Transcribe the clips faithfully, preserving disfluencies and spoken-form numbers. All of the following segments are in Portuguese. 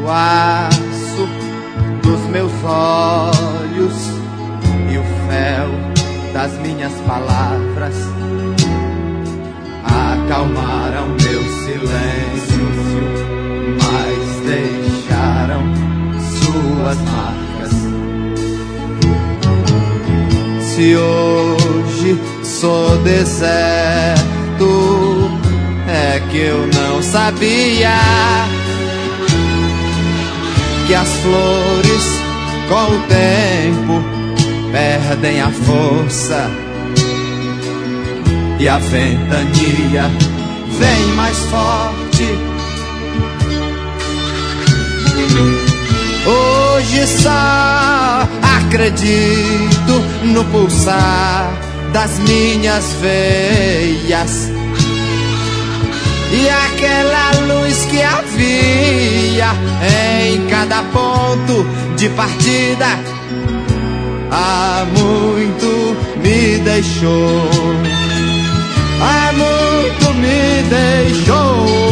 aço dos meus olhos e o fel das minhas palavras acalmaram meu silêncio, mas deixaram suas marcas. Se hoje sou deserto, é que eu não sabia que as flores com o tempo perdem a força e a ventania vem mais forte. Hoje só acredito no pulsar das minhas veias e aquela luz que havia em cada ponto de partida há muito me deixou, há muito me deixou.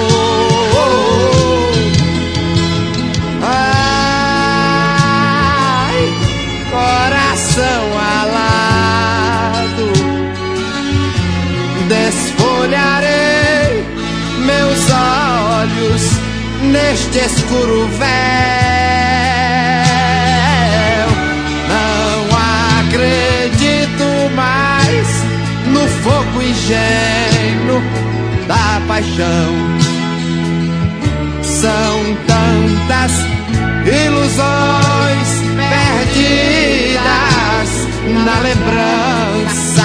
Ai, coração alado, desfolharei meus olhos neste escuro véu. Não acredito mais no fogo ingênuo da paixão. São tantas ilusões perdidas na lembrança.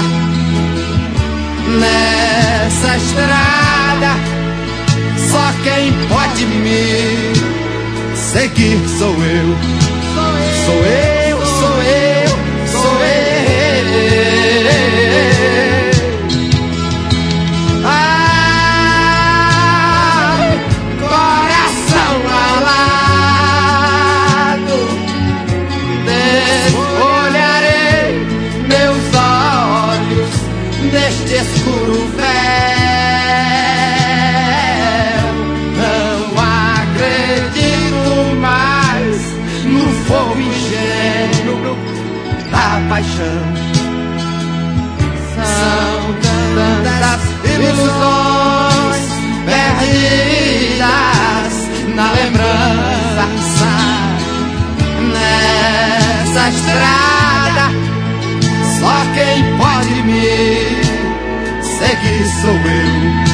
Nessa estrada só quem pode me seguir sou eu. Sou eu, sou eu, sou eu. Ai, coração alado, desfolharei meus olhos neste escuro véu. Não acredito mais no fogo ingênuo da paixão. São tantas ilusões perdidas na lembrança. Nessa estrada só quem pode me seguir sou eu.